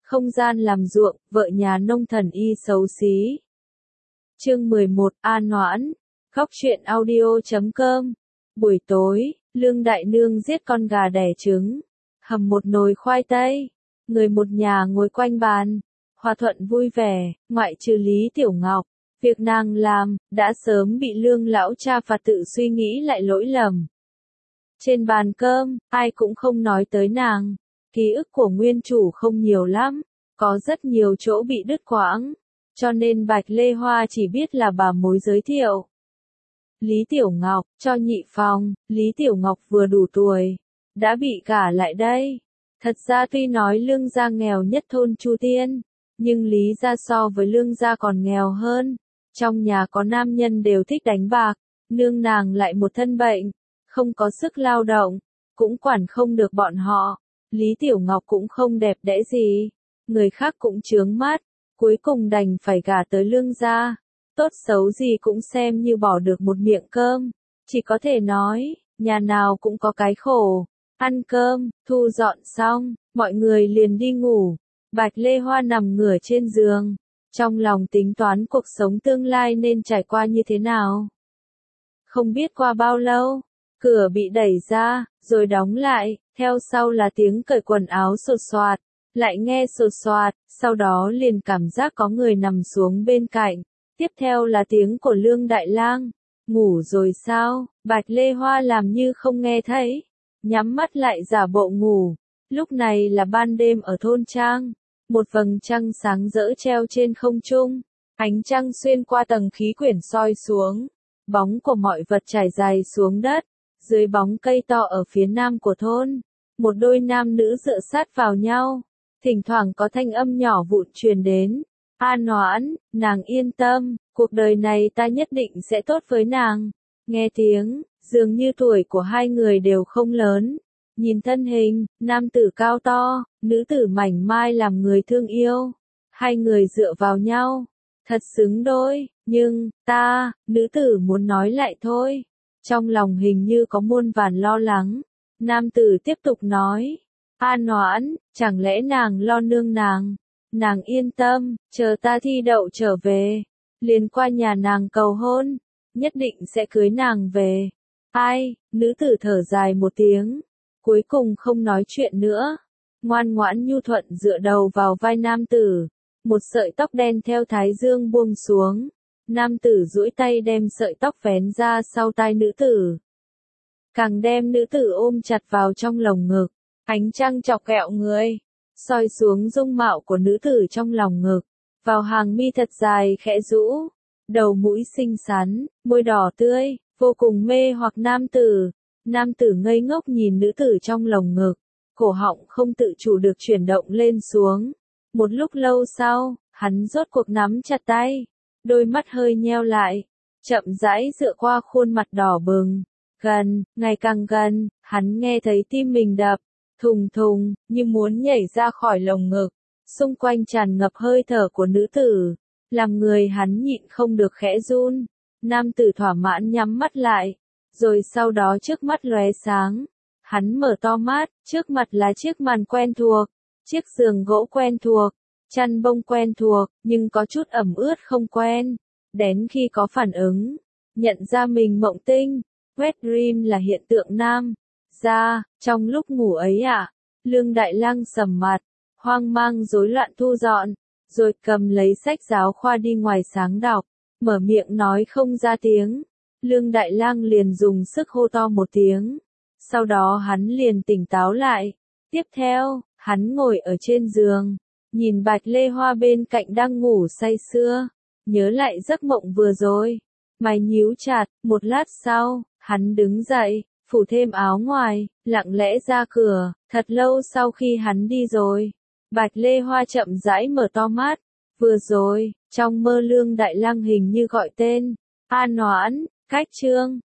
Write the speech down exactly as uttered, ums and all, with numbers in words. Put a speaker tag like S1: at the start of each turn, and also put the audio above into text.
S1: không gian làm ruộng, vợ nhà nông thần y xấu xí. Chương mười một, An Noãn, Góc truyện audio chấm com. Buổi tối, Lương Đại Nương giết con gà đẻ trứng, hầm một nồi khoai tây, người một nhà ngồi quanh bàn, hòa thuận vui vẻ, ngoại trừ Lý Tiểu Ngọc, việc nàng làm, đã sớm bị Lương lão cha phạt tự suy nghĩ lại lỗi lầm. Trên bàn cơm, ai cũng không nói tới nàng, ký ức của nguyên chủ không nhiều lắm, có rất nhiều chỗ bị đứt quãng, cho nên Bạch Lê Hoa chỉ biết là bà mối giới thiệu. Lý Tiểu Ngọc, cho nhị phòng, Lý Tiểu Ngọc vừa đủ tuổi, đã bị gả lại đây. Thật ra tuy nói Lương gia nghèo nhất thôn Chu Tiên, nhưng Lý gia so với Lương gia còn nghèo hơn. Trong nhà có nam nhân đều thích đánh bạc, nương nàng lại một thân bệnh, không có sức lao động, cũng quản không được bọn họ. Lý Tiểu Ngọc cũng không đẹp đẽ gì, người khác cũng chướng mắt, cuối cùng đành phải gả tới Lương gia. Tốt xấu gì cũng xem như bỏ được một miệng cơm, chỉ có thể nói, nhà nào cũng có cái khổ. Ăn cơm, thu dọn xong, mọi người liền đi ngủ. Bạch Lê Hoa nằm ngửa trên giường, trong lòng tính toán cuộc sống tương lai nên trải qua như thế nào. Không biết qua bao lâu, cửa bị đẩy ra, rồi đóng lại, theo sau là tiếng cởi quần áo sột soạt, lại nghe sột soạt, sau đó liền cảm giác có người nằm xuống bên cạnh. Tiếp theo là tiếng của Lương Đại Lang. Ngủ rồi sao? Bạch Lê Hoa làm như không nghe thấy, nhắm mắt lại giả bộ ngủ. Lúc này là ban đêm ở thôn trang, một vầng trăng sáng rỡ treo trên không trung, ánh trăng xuyên qua tầng khí quyển soi xuống, bóng của mọi vật trải dài xuống đất, dưới bóng cây to ở phía nam của thôn, một đôi nam nữ dựa sát vào nhau, thỉnh thoảng có thanh âm nhỏ vụn truyền đến. An Noãn, nàng yên tâm, cuộc đời này ta nhất định sẽ tốt với nàng. Nghe tiếng, dường như tuổi của hai người đều không lớn. Nhìn thân hình, nam tử cao to, nữ tử mảnh mai làm người thương yêu. Hai người dựa vào nhau, thật xứng đôi, nhưng, ta, nữ tử muốn nói lại thôi. Trong lòng hình như có muôn vàn lo lắng. Nam tử tiếp tục nói, An Noãn, chẳng lẽ nàng lo nương nàng? Nàng yên tâm, chờ ta thi đậu trở về, liền qua nhà nàng cầu hôn, nhất định sẽ cưới nàng về. Ai, nữ tử thở dài một tiếng, cuối cùng không nói chuyện nữa, ngoan ngoãn nhu thuận dựa đầu vào vai nam tử, một sợi tóc đen theo thái dương buông xuống, nam tử duỗi tay đem sợi tóc vén ra sau tai nữ tử, càng đem nữ tử ôm chặt vào trong lồng ngực, ánh trăng chọc ghẹo người. Soi xuống dung mạo của nữ tử trong lòng ngực, vào hàng mi thật dài khẽ rũ, đầu mũi xinh xắn, môi đỏ tươi, vô cùng mê hoặc nam tử. Nam tử ngây ngốc nhìn nữ tử trong lồng ngực, cổ họng không tự chủ được chuyển động lên xuống. Một lúc lâu sau, hắn rốt cuộc nắm chặt tay, đôi mắt hơi nheo lại, chậm rãi dựa qua khuôn mặt đỏ bừng. Gần, ngày càng gần, hắn nghe thấy tim mình đập. Thùng thùng, như muốn nhảy ra khỏi lồng ngực, xung quanh tràn ngập hơi thở của nữ tử, làm người hắn nhịn không được khẽ run. Nam tử thỏa mãn nhắm mắt lại, rồi sau đó trước mắt lóe sáng, hắn mở to mắt, trước mặt là chiếc màn quen thuộc, chiếc giường gỗ quen thuộc, chăn bông quen thuộc, nhưng có chút ẩm ướt không quen. Đến khi có phản ứng, nhận ra mình mộng tinh, wet dream là hiện tượng nam. Ra, trong lúc ngủ ấy ạ, à, Lương Đại Lang sầm mặt, hoang mang rối loạn thu dọn, rồi cầm lấy sách giáo khoa đi ngoài sáng đọc, mở miệng nói không ra tiếng. Lương Đại Lang liền dùng sức hô to một tiếng, sau đó hắn liền tỉnh táo lại. Tiếp theo, hắn ngồi ở trên giường, nhìn Bạch Lê Hoa bên cạnh đang ngủ say sưa, nhớ lại giấc mộng vừa rồi, mày nhíu chặt. Một lát sau, hắn đứng dậy, phủ thêm áo ngoài, lặng lẽ ra cửa. Thật lâu sau khi hắn đi rồi, Bạch Lê Hoa chậm rãi mở to mắt. Vừa rồi, trong mơ Lương Đại Lang hình như gọi tên An Noãn. Cách chương